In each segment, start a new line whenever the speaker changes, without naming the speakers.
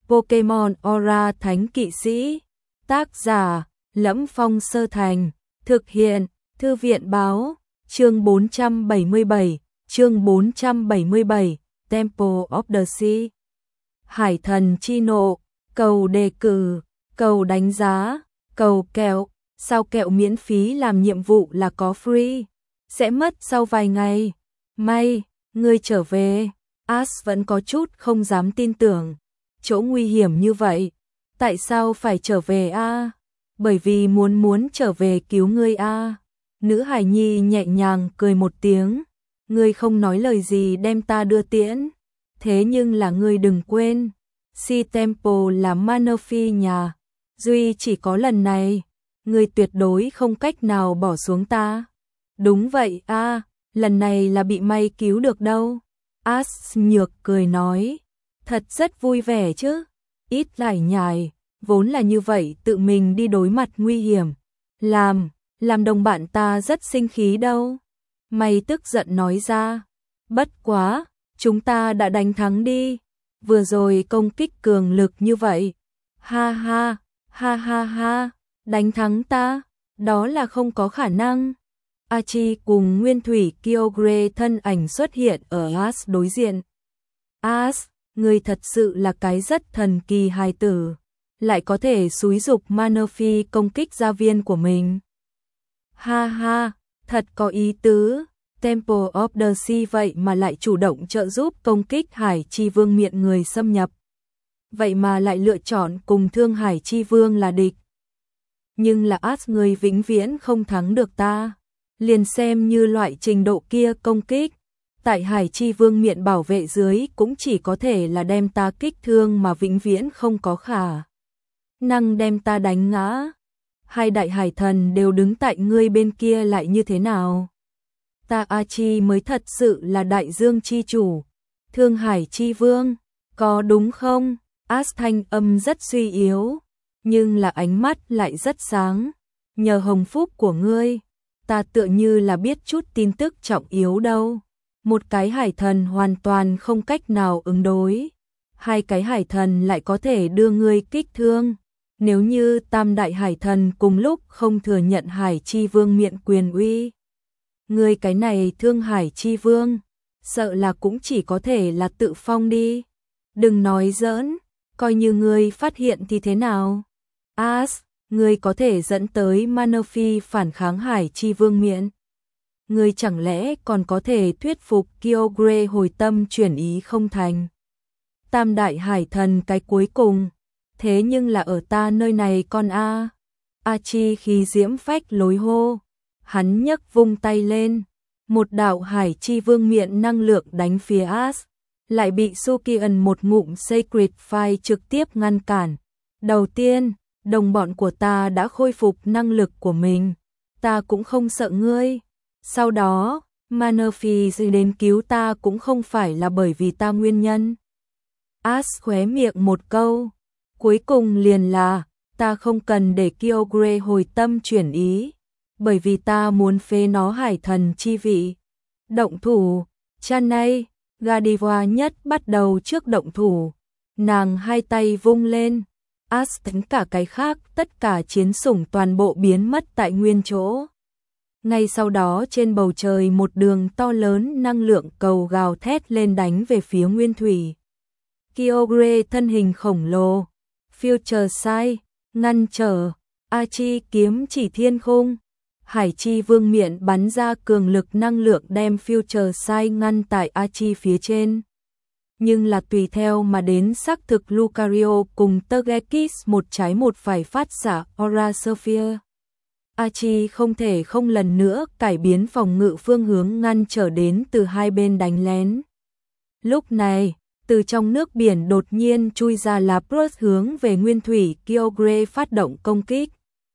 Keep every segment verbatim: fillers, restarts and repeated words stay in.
Pokemon Aura Thánh Kỵ Sĩ. Tác giả: Lẫm Phong Sơ Thành. Thực hiện: Thư viện báo. Chương bốn trăm bảy mươi bảy. Chương bốn trăm bảy mươi bảy. Temple of the Sea. Hải thần chi nộ. Cầu đề cử, cầu đánh giá, cầu kẹo. Sao kẹo miễn phí làm nhiệm vụ là có free? Sẽ mất sau vài ngày. May, ngươi trở về. Ash vẫn có chút không dám tin tưởng. Chỗ nguy hiểm như vậy, tại sao phải trở về a? À? Bởi vì muốn muốn trở về cứu ngươi a. À? Nữ hài nhi nhẹ nhàng cười một tiếng. Ngươi không nói lời gì đem ta đưa tiễn. Thế nhưng là ngươi đừng quên, Sea Temple là Manaphy nhà. Duy chỉ có lần này, ngươi tuyệt đối không cách nào bỏ xuống ta. Đúng vậy a, à, lần này là bị may cứu được đâu. Ash nhược cười nói. Thật rất vui vẻ chứ. Ít lải nhải, vốn là như vậy tự mình đi đối mặt nguy hiểm. Làm, làm đồng bạn ta rất sinh khí đâu. May tức giận nói ra. Bất quá, chúng ta đã đánh thắng đi. Vừa rồi công kích cường lực như vậy. Ha ha, ha ha ha, đánh thắng ta, đó là không có khả năng. Archie cùng Nguyên Thủy Kyogre thân ảnh xuất hiện ở Ash đối diện. Ash, ngươi thật sự là cái rất thần kỳ hài tử, lại có thể xúi dục Manaphy công kích gia viên của mình. Ha ha, thật có ý tứ. Temple of the Sea vậy mà lại chủ động trợ giúp công kích Hải Chi Vương miệng người xâm nhập. Vậy mà lại lựa chọn cùng Thương Hải Chi Vương là địch. Nhưng là Ash, người vĩnh viễn không thắng được ta. Liền xem như loại trình độ kia công kích, tại Hải Chi Vương miệng bảo vệ dưới cũng chỉ có thể là đem ta kích thương mà vĩnh viễn không có khả năng đem ta đánh ngã. Hai đại hải thần đều đứng tại ngươi bên kia lại như thế nào? Ta Archie mới thật sự là đại dương chi chủ. Thương Hải Chi Vương, có đúng không? Ash thanh âm rất suy yếu, nhưng là ánh mắt lại rất sáng. Nhờ hồng phúc của ngươi, ta tựa như là biết chút tin tức trọng yếu đâu. Một cái hải thần hoàn toàn không cách nào ứng đối. Hai cái hải thần lại có thể đưa ngươi kích thương. Nếu như tam đại hải thần cùng lúc không thừa nhận Hải Chi Vương miệng quyền uy, ngươi cái này Thương Hải Chi Vương, sợ là cũng chỉ có thể là tự phong đi. Đừng nói giỡn, coi như ngươi phát hiện thì thế nào? Ash, ngươi có thể dẫn tới Manaphy phản kháng Hải Chi Vương miệng. Ngươi chẳng lẽ còn có thể thuyết phục Kyogre hồi tâm chuyển ý không thành? Tam đại hải thần cái cuối cùng, thế nhưng là ở ta nơi này con a. Archie khi diễm phách lối hô. Hắn nhấc vung tay lên, một đạo Hải Chi Vương miệng năng lượng đánh phía Ash, lại bị Sukian một ngụm Sacred Fire trực tiếp ngăn cản. Đầu tiên, đồng bọn của ta đã khôi phục năng lực của mình, ta cũng không sợ ngươi. Sau đó, Manaphy đến cứu ta cũng không phải là bởi vì ta nguyên nhân. Ash khóe miệng một câu, cuối cùng liền là, ta không cần để Kyogre hồi tâm chuyển ý, bởi vì ta muốn phế nó hải thần chi vị. Động thủ, Chanay, Gardevoir nhất bắt đầu trước động thủ. Nàng hai tay vung lên, Ash tính cả cái khác, tất cả chiến sủng toàn bộ biến mất tại nguyên chỗ. Ngay sau đó trên bầu trời một đường to lớn năng lượng cầu gào thét lên đánh về phía Nguyên Thủy. Kyogre thân hình khổng lồ, Future Sight, ngăn trở, Archie kiếm chỉ thiên khung. Hải Chi Vương miệng bắn ra cường lực năng lượng đem Future Sight ngăn tại Archie phía trên. Nhưng là tùy theo mà đến xác thực Lucario cùng Togekiss một trái một phải phát xạ Aura Sphere. Archie không thể không lần nữa cải biến phòng ngự phương hướng ngăn trở đến từ hai bên đánh lén. Lúc này, từ trong nước biển đột nhiên chui ra Lapras hướng về Nguyên Thủy Kyogre phát động công kích.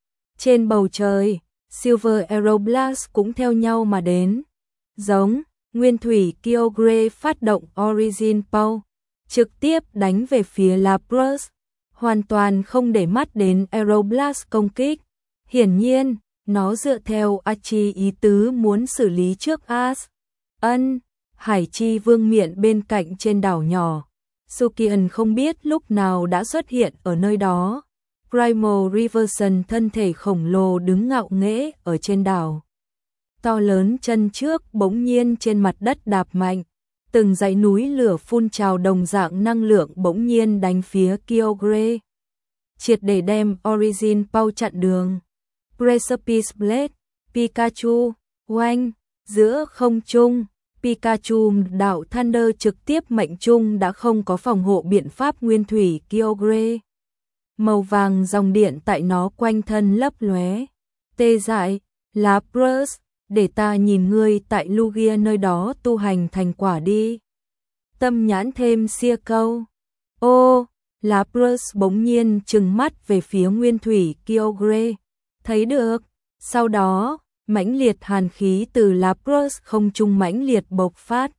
Trên bầu trời, Silver Aeroblast cũng theo nhau mà đến. Giống, Nguyên Thủy Kyogre phát động Origin Power, trực tiếp đánh về phía Lapras, hoàn toàn không để mắt đến Aeroblast công kích. Hiển nhiên, nó dựa theo Archie ý tứ muốn xử lý trước Ash. Ân, Hải Chi Vương miện bên cạnh trên đảo nhỏ. Sukian không biết lúc nào đã xuất hiện ở nơi đó. Primal Reversion thân thể khổng lồ đứng ngạo nghễ ở trên đảo. To lớn chân trước bỗng nhiên trên mặt đất đạp mạnh. Từng dãy núi lửa phun trào đồng dạng năng lượng bỗng nhiên đánh phía Kyogre. Triệt để đem Origin Pau chặn đường. Precipice Blade, Pikachu, oanh, giữa không trung. Pikachu đạo Thunder trực tiếp mệnh trung đã không có phòng hộ biện pháp nguyên thủy Kyogre. Màu vàng dòng điện tại nó quanh thân lấp lóe. Tê dại, Lapras, để ta nhìn ngươi tại Lugia nơi đó tu hành thành quả đi. Tâm nhãn thêm xia câu. Ô, Lapras bỗng nhiên trừng mắt về phía nguyên thủy Kyogre. Thấy được, sau đó, mãnh liệt hàn khí từ Lapras không trung mãnh liệt bộc phát.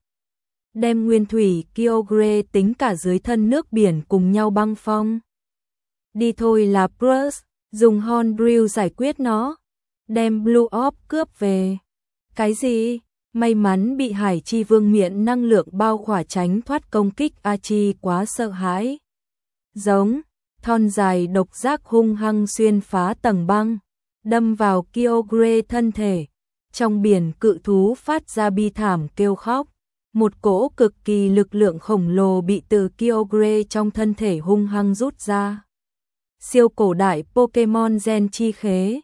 Đem nguyên thủy Kyogre tính cả dưới thân nước biển cùng nhau băng phong. Đi thôi Lapras, dùng Horn Drill giải quyết nó. Đem Blue Orb cướp về. Cái gì? May mắn bị Hải Chi Vương miệng năng lượng bao khỏa tránh thoát công kích Archie quá sợ hãi. Giống, thon dài độc giác hung hăng xuyên phá tầng băng, đâm vào Kyogre thân thể. Trong biển cự thú phát ra bi thảm kêu khóc. Một cỗ cực kỳ lực lượng khổng lồ bị từ Kyogre trong thân thể hung hăng rút ra. Siêu cổ đại Pokemon Gen chi khế.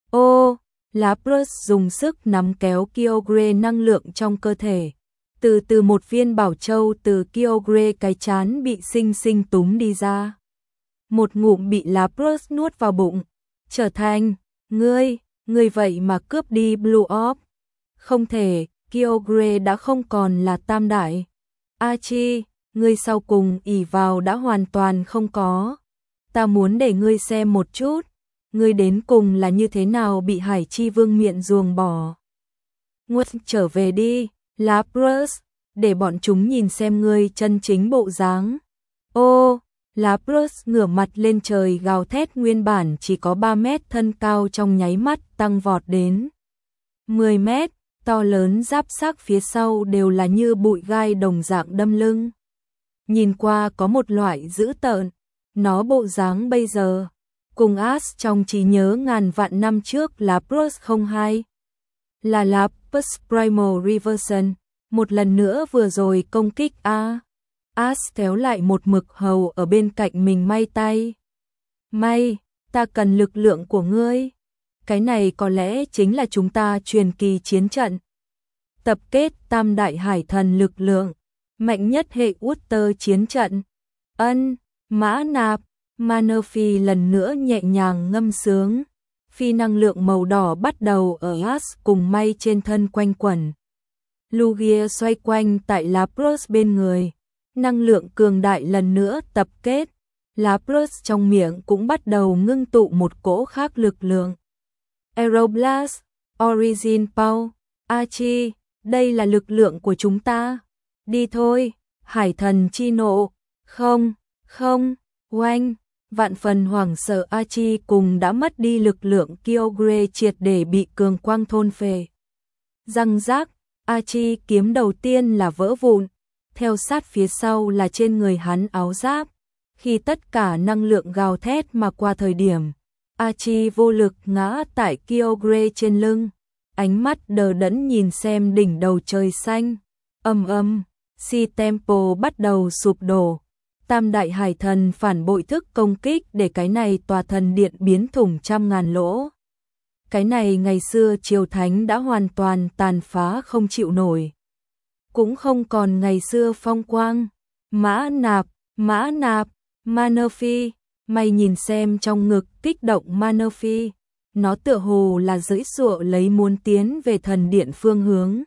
Ô, Lapras dùng sức nắm kéo Kyogre năng lượng trong cơ thể. Từ từ một viên bảo châu từ Kyogre cái chán bị sinh sinh túm đi ra. Một ngụm bị Lapras nuốt vào bụng. Trở thành, ngươi, ngươi vậy mà cướp đi Blue Orb. Không thể, Kyogre đã không còn là tam đại. Archie, ngươi sau cùng ỷ vào đã hoàn toàn không có. Ta muốn để ngươi xem một chút, ngươi đến cùng là như thế nào bị Hải Chi Vương miệng ruồng bỏ. Nguất trở về đi, Lapras, để bọn chúng nhìn xem ngươi chân chính bộ dáng. Ô, Lapras ngửa mặt lên trời gào thét, nguyên bản chỉ có ba mét thân cao trong nháy mắt tăng vọt đến mười mét, to lớn giáp xác phía sau đều là như bụi gai đồng dạng đâm lưng. Nhìn qua có một loại dữ tợn, nó bộ dáng bây giờ, cùng Ash trong trí nhớ ngàn vạn năm trước Lapras không hai. Là Lapras Primal Reversion, một lần nữa vừa rồi công kích A. Ash kéo lại một mực hầu ở bên cạnh mình may tay. May, ta cần lực lượng của ngươi. Cái này có lẽ chính là chúng ta truyền kỳ chiến trận. Tập kết tam đại hải thần lực lượng, mạnh nhất hệ Water chiến trận. Ân, Mã Nạp, Manaphy lần nữa nhẹ nhàng ngâm sướng. Phi năng lượng màu đỏ bắt đầu ở Ash cùng may trên thân quanh quẩn. Lugia xoay quanh tại Lapras bên người. Năng lượng cường đại lần nữa tập kết. Lapras trong miệng cũng bắt đầu ngưng tụ một cỗ khác lực lượng. Aeroblast, Origin Pau, Archie, đây là lực lượng của chúng ta. Đi thôi, hải thần chi nộ. Không, không, oanh. Vạn phần hoảng sợ Archie cùng đã mất đi lực lượng Kyogre triệt để bị cường quang thôn phệ. Răng rác, Archie kiếm đầu tiên là vỡ vụn, theo sát phía sau là trên người hắn áo giáp. Khi tất cả năng lượng gào thét mà qua thời điểm, Archie vô lực ngã tại Kyogre trên lưng, ánh mắt đờ đẫn nhìn xem đỉnh đầu trời xanh. Âm âm, Si Temple bắt đầu sụp đổ. Tam đại hải thần phản bội thức công kích để cái này tòa thần điện biến thủng trăm ngàn lỗ. Cái này ngày xưa triều thánh đã hoàn toàn tàn phá không chịu nổi. Cũng không còn ngày xưa phong quang. Mã Nạp, Mã Nạp, Manaphy, mày nhìn xem trong ngực kích động Manaphy. Nó tựa hồ là giãy giụa lấy muốn tiến về thần điện phương hướng.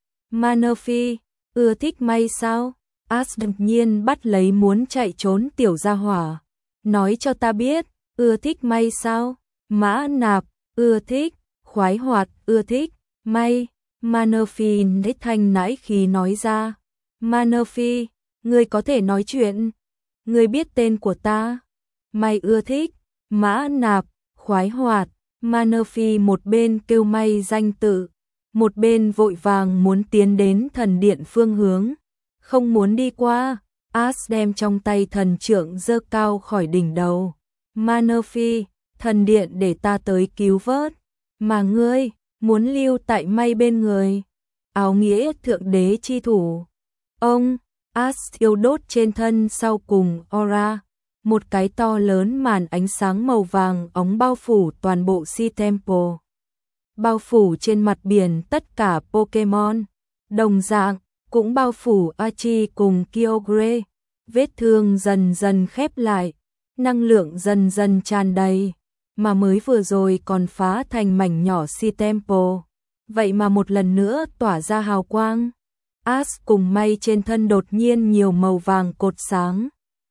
Manaphy, ưa thích may sao? Ash đột nhiên bắt lấy muốn chạy trốn tiểu gia hỏa. Nói cho ta biết, ưa thích may sao? Mã Nạp, ưa thích, khoái hoạt, ưa thích, may. Manaphy nết thanh nãi khí nói ra. Manaphy, ngươi có thể nói chuyện. Ngươi biết tên của ta. May ưa thích, Mã Nạp, khoái hoạt. Manaphy một bên kêu may danh tự, một bên vội vàng muốn tiến đến thần điện phương hướng. Không muốn đi qua, As đem trong tay thần trượng giơ cao khỏi đỉnh đầu. Manaphy, thần điện để ta tới cứu vớt. Mà ngươi, muốn lưu tại May bên người. Áo nghĩa thượng đế chi thủ. Ông, As thiêu đốt trên thân sau cùng aura. Một cái to lớn màn ánh sáng màu vàng óng bao phủ toàn bộ Sea Temple. Bao phủ trên mặt biển tất cả Pokemon. Đồng dạng, cũng bao phủ Archie cùng Kyogre. Vết thương dần dần khép lại. Năng lượng dần dần tràn đầy. Mà mới vừa rồi còn phá thành mảnh nhỏ Sea Temple. Vậy mà một lần nữa tỏa ra hào quang. As cùng May trên thân đột nhiên nhiều màu vàng cột sáng.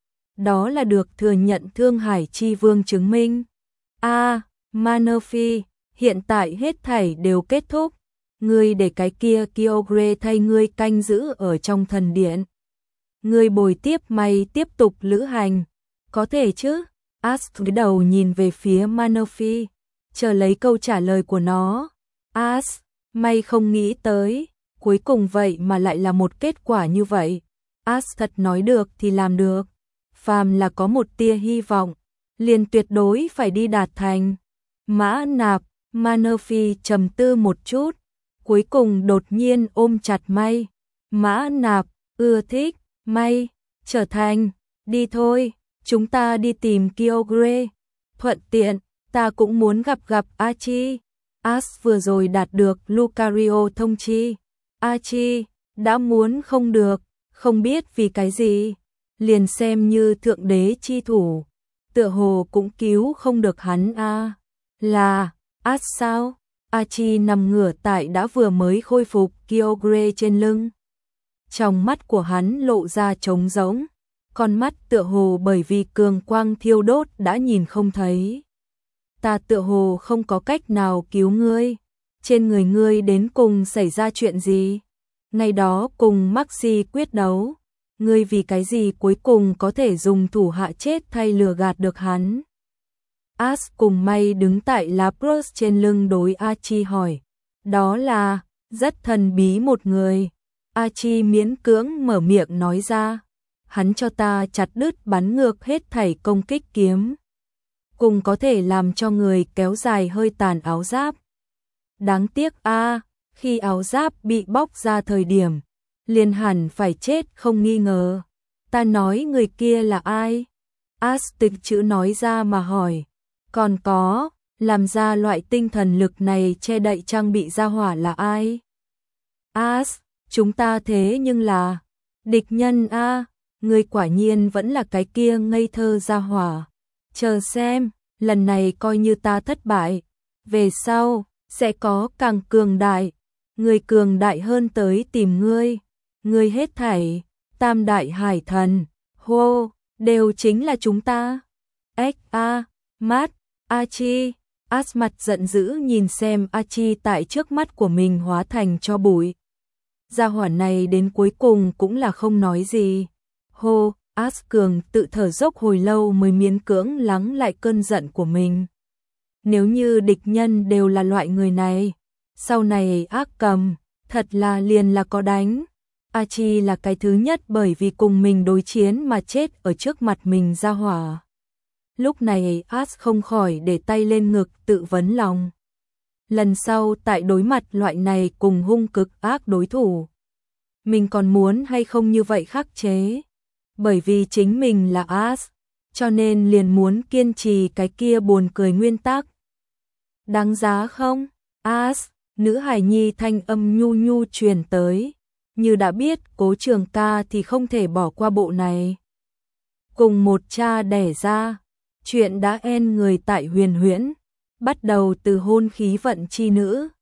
Đó là được thừa nhận Thương Hải Chi Vương chứng minh. A, à, Manaphy, hiện tại hết thảy đều kết thúc. Ngươi để cái kia Kyogre thay ngươi canh giữ ở trong thần điện. Ngươi bồi tiếp May tiếp tục lữ hành. Có thể chứ? As cúi đầu nhìn về phía Manaphy, chờ lấy câu trả lời của nó. As, May không nghĩ tới, cuối cùng vậy mà lại là một kết quả như vậy. As thật nói được thì làm được. Phàm là có một tia hy vọng, liền tuyệt đối phải đi đạt thành. Mã Nạp, Manaphy trầm tư một chút, cuối cùng đột nhiên ôm chặt May. Mã Nạp, ưa thích, May, trở thành, đi thôi, chúng ta đi tìm Kyogre. Thuận tiện, ta cũng muốn gặp gặp Archie. As vừa rồi đạt được Lucario thông chi. Archie, đã muốn không được, không biết vì cái gì. Liền xem như thượng đế chi thủ, tựa hồ cũng cứu không được hắn a. À. Là, As sao? Archie nằm ngửa tại đã vừa mới khôi phục Kyogre trên lưng. Trong mắt của hắn lộ ra trống rỗng, con mắt tựa hồ bởi vì cường quang thiêu đốt đã nhìn không thấy. Ta tựa hồ không có cách nào cứu ngươi. Trên người ngươi đến cùng xảy ra chuyện gì? Ngày đó cùng Maxi quyết đấu, ngươi vì cái gì cuối cùng có thể dùng thủ hạ chết thay lừa gạt được hắn? As cùng May đứng tại Lapras trên lưng đối Archie hỏi. Đó là, rất thần bí một người. Archie miễn cưỡng mở miệng nói ra. Hắn cho ta chặt đứt bắn ngược hết thảy công kích kiếm. Cùng có thể làm cho người kéo dài hơi tàn áo giáp. Đáng tiếc a, à, khi áo giáp bị bóc ra thời điểm, liền hẳn phải chết không nghi ngờ. Ta nói người kia là ai? As tịch chữ nói ra mà hỏi. Còn có, làm ra loại tinh thần lực này che đậy trang bị ra hỏa là ai? As, chúng ta thế nhưng là địch nhân a, à, người quả nhiên vẫn là cái kia ngây thơ ra hỏa. Chờ xem, lần này coi như ta thất bại, về sau sẽ có càng cường đại, người cường đại hơn tới tìm ngươi. Ngươi hết thảy, tam đại hải thần, hô, đều chính là chúng ta. Ếch a, mát, Archie, As mặt giận dữ nhìn xem Archie tại trước mắt của mình hóa thành cho bụi. Gia hỏa này đến cuối cùng cũng là không nói gì. Hô, As cường tự thở dốc hồi lâu mới miễn cưỡng lắng lại cơn giận của mình. Nếu như địch nhân đều là loại người này, sau này ác cầm, thật là liền là có đánh. Archie là cái thứ nhất bởi vì cùng mình đối chiến mà chết ở trước mặt mình ra hỏa. Lúc này As không khỏi để tay lên ngực tự vấn lòng. Lần sau tại đối mặt loại này cùng hung cực ác đối thủ, mình còn muốn hay không như vậy khắc chế. Bởi vì chính mình là As, cho nên liền muốn kiên trì cái kia buồn cười nguyên tắc. Đáng giá không? As, nữ hài nhi thanh âm nhu nhu truyền tới. Như đã biết Cố Trường Ca thì không thể bỏ qua bộ này. Cùng một cha đẻ ra, chuyện đã en người tại Huyền Huyễn, bắt đầu từ hôn khí vận chi nữ.